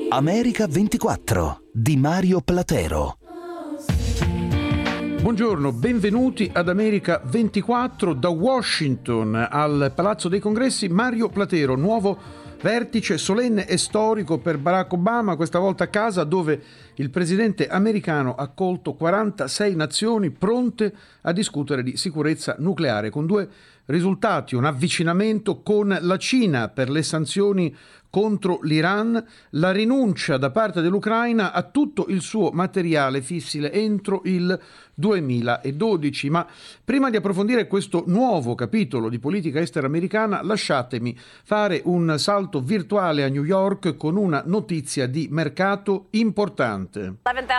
America 24 di Mario Platero. Buongiorno, benvenuti ad America 24 da Washington al Palazzo dei Congressi. Mario Platero, nuovo vertice solenne e storico per Barack Obama, questa volta a casa, dove il presidente americano ha accolto 46 nazioni pronte a discutere di sicurezza nucleare, con due risultati: un avvicinamento con la Cina per le sanzioni contro l'Iran, la rinuncia da parte dell'Ucraina a tutto il suo materiale fissile entro il 2012. Ma prima di approfondire questo nuovo capitolo di politica estera americana, lasciatemi fare un salto virtuale a New York con una notizia di mercato importante.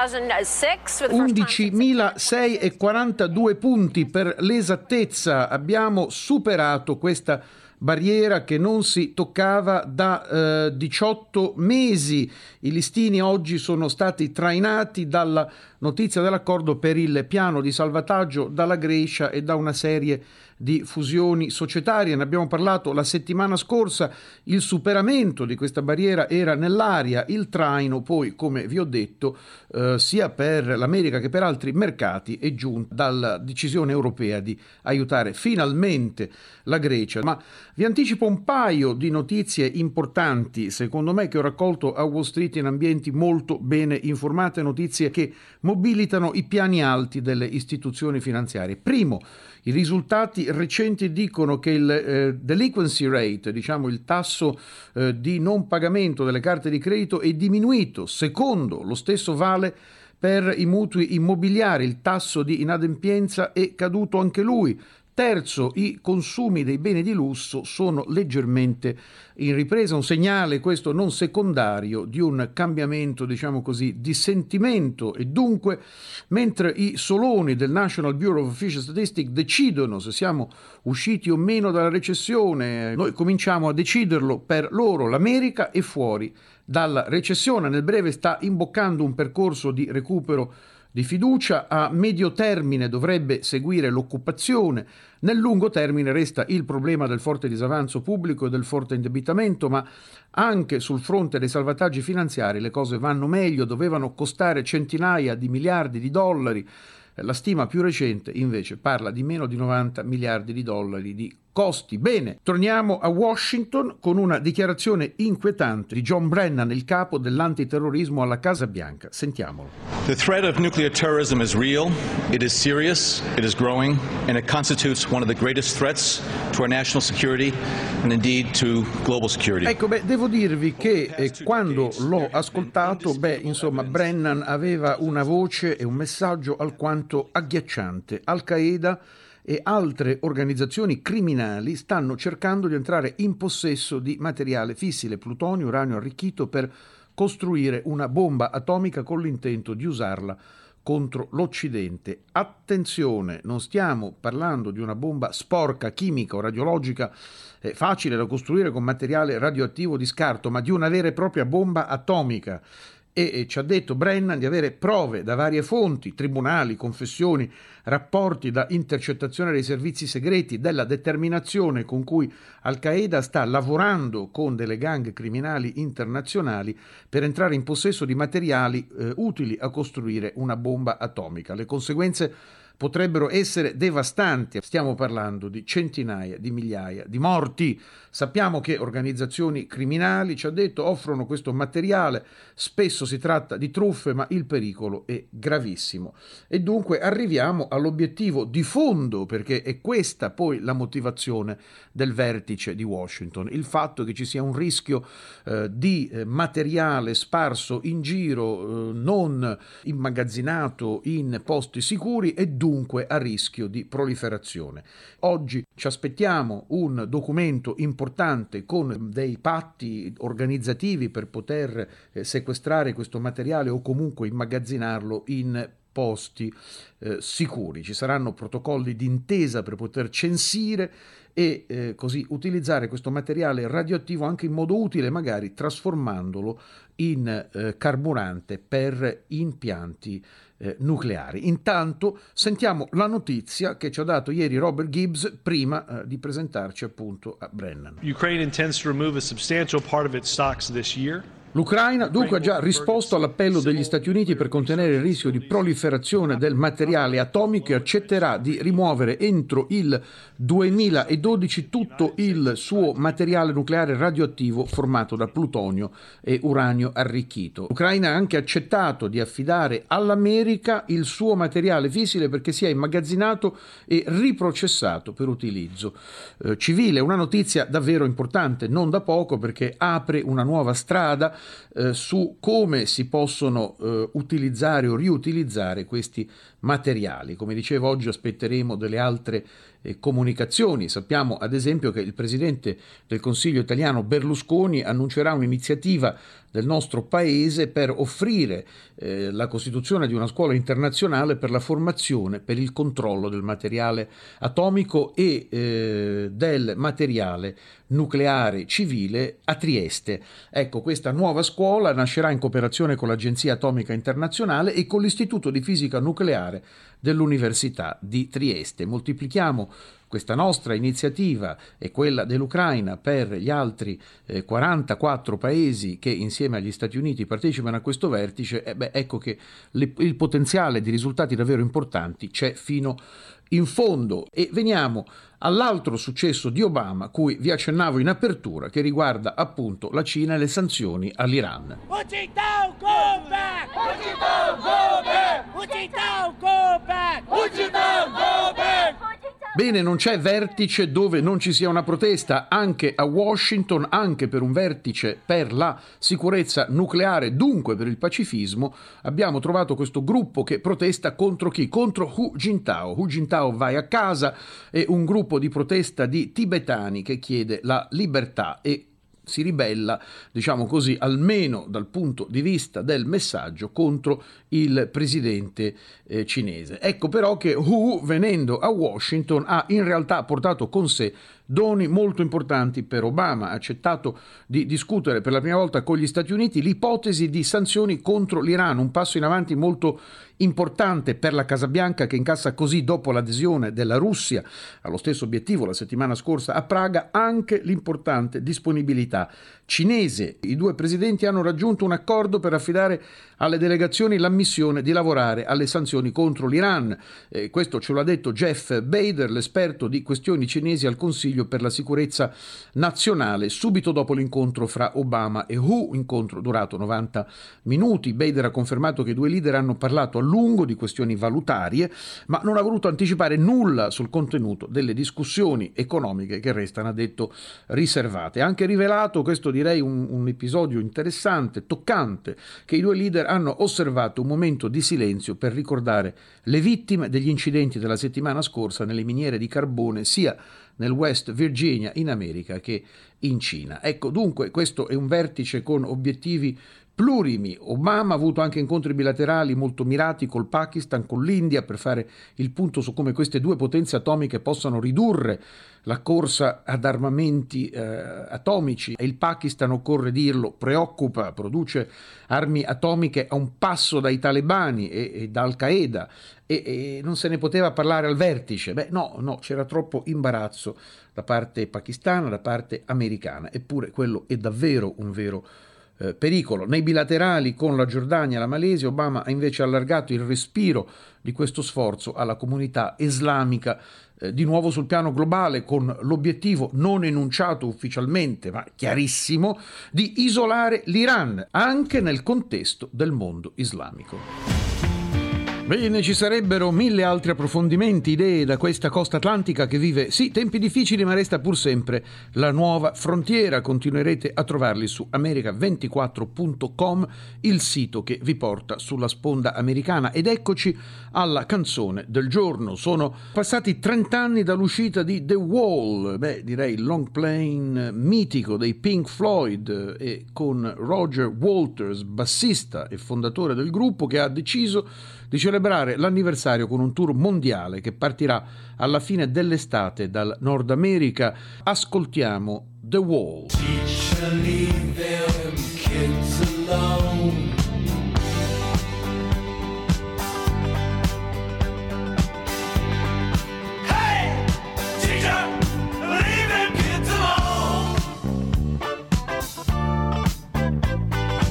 11.642 punti per l'esattezza. Abbiamo superato questa barriera che non si toccava da 18 mesi. I listini oggi sono stati trainati dalla notizia dell'accordo per il piano di salvataggio dalla Grecia e da una serie di fusioni societarie. Ne abbiamo parlato la settimana scorsa. Il superamento di questa barriera era nell'aria. Il traino poi, come vi ho detto, sia per l'America che per altri mercati è giunto dalla decisione europea di aiutare finalmente la Grecia. Ma vi anticipo un paio di notizie importanti, secondo me, che ho raccolto a Wall Street in ambienti molto bene informate, notizie che mobilitano i piani alti delle istituzioni finanziarie. Primo, i risultati recenti dicono che il delinquency rate, diciamo il tasso di non pagamento delle carte di credito, è diminuito. Secondo, lo stesso vale per i mutui immobiliari, il tasso di inadempienza è caduto anche lui. Terzo, i consumi dei beni di lusso sono leggermente in ripresa, un segnale questo non secondario di un cambiamento, diciamo così, di sentimento, e dunque mentre i soloni del National Bureau of Official Statistics decidono se siamo usciti o meno dalla recessione, noi cominciamo a deciderlo per loro. L'America è fuori dalla recessione, nel breve sta imboccando un percorso di recupero di fiducia. A medio termine dovrebbe seguire l'occupazione, nel lungo termine resta il problema del forte disavanzo pubblico e del forte indebitamento, ma anche sul fronte dei salvataggi finanziari le cose vanno meglio. Dovevano costare centinaia di miliardi di dollari. La stima più recente invece parla di meno di 90 miliardi di dollari di costi. Bene, torniamo a Washington con una dichiarazione inquietante di John Brennan, il capo dell'antiterrorismo alla Casa Bianca. Sentiamolo. The threat of nuclear terrorism is real, it is serious, it is growing, and it constitutes one of the greatest threats to our national security and indeed to global security. Ecco, devo dirvi che quando l'ho ascoltato, Brennan aveva una voce e un messaggio alquanto agghiacciante. Al-Qaeda e altre organizzazioni criminali stanno cercando di entrare in possesso di materiale fissile, plutonio, uranio arricchito, per costruire una bomba atomica con l'intento di usarla contro l'Occidente. Attenzione, non stiamo parlando di una bomba sporca, chimica o radiologica facile da costruire con materiale radioattivo di scarto, ma di una vera e propria bomba atomica. E ci ha detto Brennan di avere prove da varie fonti, tribunali, confessioni, rapporti da intercettazione dei servizi segreti, della determinazione con cui Al-Qaeda sta lavorando con delle gang criminali internazionali per entrare in possesso di materiali utili a costruire una bomba atomica. Le conseguenze potrebbero essere devastanti. Stiamo parlando di centinaia di migliaia di morti. Sappiamo che organizzazioni criminali, ci ha detto, offrono questo materiale. Spesso si tratta di truffe, ma il pericolo è gravissimo. E dunque arriviamo all'obiettivo di fondo, perché è questa poi la motivazione del vertice di Washington. Il fatto che ci sia un rischio di materiale sparso in giro, non immagazzinato in posti sicuri e dunque a rischio di proliferazione. Oggi ci aspettiamo un documento importante con dei patti organizzativi per poter sequestrare questo materiale o comunque immagazzinarlo in posti sicuri. Ci saranno protocolli d'intesa per poter censire e così utilizzare questo materiale radioattivo anche in modo utile, magari trasformandolo in carburante per impianti nucleari. Intanto sentiamo la notizia che ci ha dato ieri Robert Gibbs prima di presentarci appunto a Brennan. Ukraine intends to remove a substantial part of its stocks this year. L'Ucraina dunque ha già risposto all'appello degli Stati Uniti per contenere il rischio di proliferazione del materiale atomico e accetterà di rimuovere entro il 2012 tutto il suo materiale nucleare radioattivo formato da plutonio e uranio arricchito. L'Ucraina ha anche accettato di affidare all'America il suo materiale fissile perché sia immagazzinato e riprocessato per utilizzo civile. Una notizia davvero importante, non da poco, perché apre una nuova strada su come si possono utilizzare o riutilizzare questi materiali. Come dicevo, oggi aspetteremo delle altre comunicazioni. Sappiamo ad esempio che il presidente del Consiglio italiano Berlusconi annuncerà un'iniziativa del nostro paese per offrire la costituzione di una scuola internazionale per la formazione, per il controllo del materiale atomico e del materiale nucleare civile a Trieste. Ecco, questa nuova scuola nascerà in cooperazione con l'Agenzia Atomica Internazionale e con l'Istituto di Fisica Nucleare dell'Università di Trieste. Moltiplichiamo questa nostra iniziativa e quella dell'Ucraina per gli altri 44 paesi che insieme agli Stati Uniti partecipano a questo vertice, ecco che il potenziale di risultati davvero importanti c'è fino in fondo. E veniamo all'altro successo di Obama, cui vi accennavo in apertura, che riguarda appunto la Cina e le sanzioni all'Iran. Bene, non c'è vertice dove non ci sia una protesta, anche a Washington, anche per un vertice per la sicurezza nucleare, dunque per il pacifismo, abbiamo trovato questo gruppo che protesta contro chi? Contro Hu Jintao. Hu Jintao vai a casa, è un gruppo di protesta di tibetani che chiede la libertà e si ribella, diciamo così, almeno dal punto di vista del messaggio contro il presidente cinese. Ecco però che Hu, venendo a Washington, ha in realtà portato con sé doni molto importanti per Obama. Ha accettato di discutere per la prima volta con gli Stati Uniti l'ipotesi di sanzioni contro l'Iran, un passo in avanti molto importante per la Casa Bianca, che incassa così, dopo l'adesione della Russia allo stesso obiettivo la settimana scorsa a Praga, anche l'importante disponibilità cinese. I due presidenti hanno raggiunto un accordo per affidare alle delegazioni l'ammissione di lavorare alle sanzioni contro l'Iran. Questo ce l'ha detto Jeff Bader, l'esperto di questioni cinesi al Consiglio per la sicurezza nazionale, subito dopo l'incontro fra Obama e Hu, incontro durato 90 minuti. Bader ha confermato che i due leader hanno parlato a lungo di questioni valutarie, ma non ha voluto anticipare nulla sul contenuto delle discussioni economiche che restano, ha detto, riservate. Ha anche rivelato, questo direi un episodio interessante, toccante, che i due leader hanno osservato un momento di silenzio per ricordare le vittime degli incidenti della settimana scorsa nelle miniere di carbone sia nel West Virginia in America che in Cina. Ecco, dunque questo è un vertice con obiettivi plurimi. Obama ha avuto anche incontri bilaterali molto mirati col Pakistan, con l'India, per fare il punto su come queste due potenze atomiche possano ridurre la corsa ad armamenti atomici. E il Pakistan, occorre dirlo, preoccupa, produce armi atomiche a un passo dai talebani e da Al-Qaeda, e non se ne poteva parlare al vertice. No, c'era troppo imbarazzo da parte pakistana, da parte americana, eppure quello è davvero un vero pericolo. Nei bilaterali con la Giordania e la Malesia, Obama ha invece allargato il respiro di questo sforzo alla comunità islamica, di nuovo sul piano globale, con l'obiettivo non enunciato ufficialmente ma chiarissimo di isolare l'Iran anche nel contesto del mondo islamico. Bene, ci sarebbero mille altri approfondimenti, idee da questa costa atlantica che vive, sì, tempi difficili, ma resta pur sempre la nuova frontiera. Continuerete a trovarli su America24.com, il sito che vi porta sulla sponda americana. Ed eccoci alla canzone del giorno. Sono passati 30 anni dall'uscita di The Wall, direi il long play mitico dei Pink Floyd, e con Roger Waters, bassista e fondatore del gruppo, che ha deciso di celebrare l'anniversario con un tour mondiale che partirà alla fine dell'estate dal Nord America. Ascoltiamo The Wall. Teacher, leave them kids alone. Hey, teacher, leave them kids alone.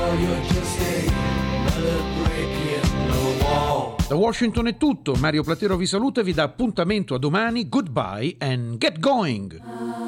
Da Washington è tutto, Mario Platero vi saluta e vi dà appuntamento a domani. Goodbye and get going!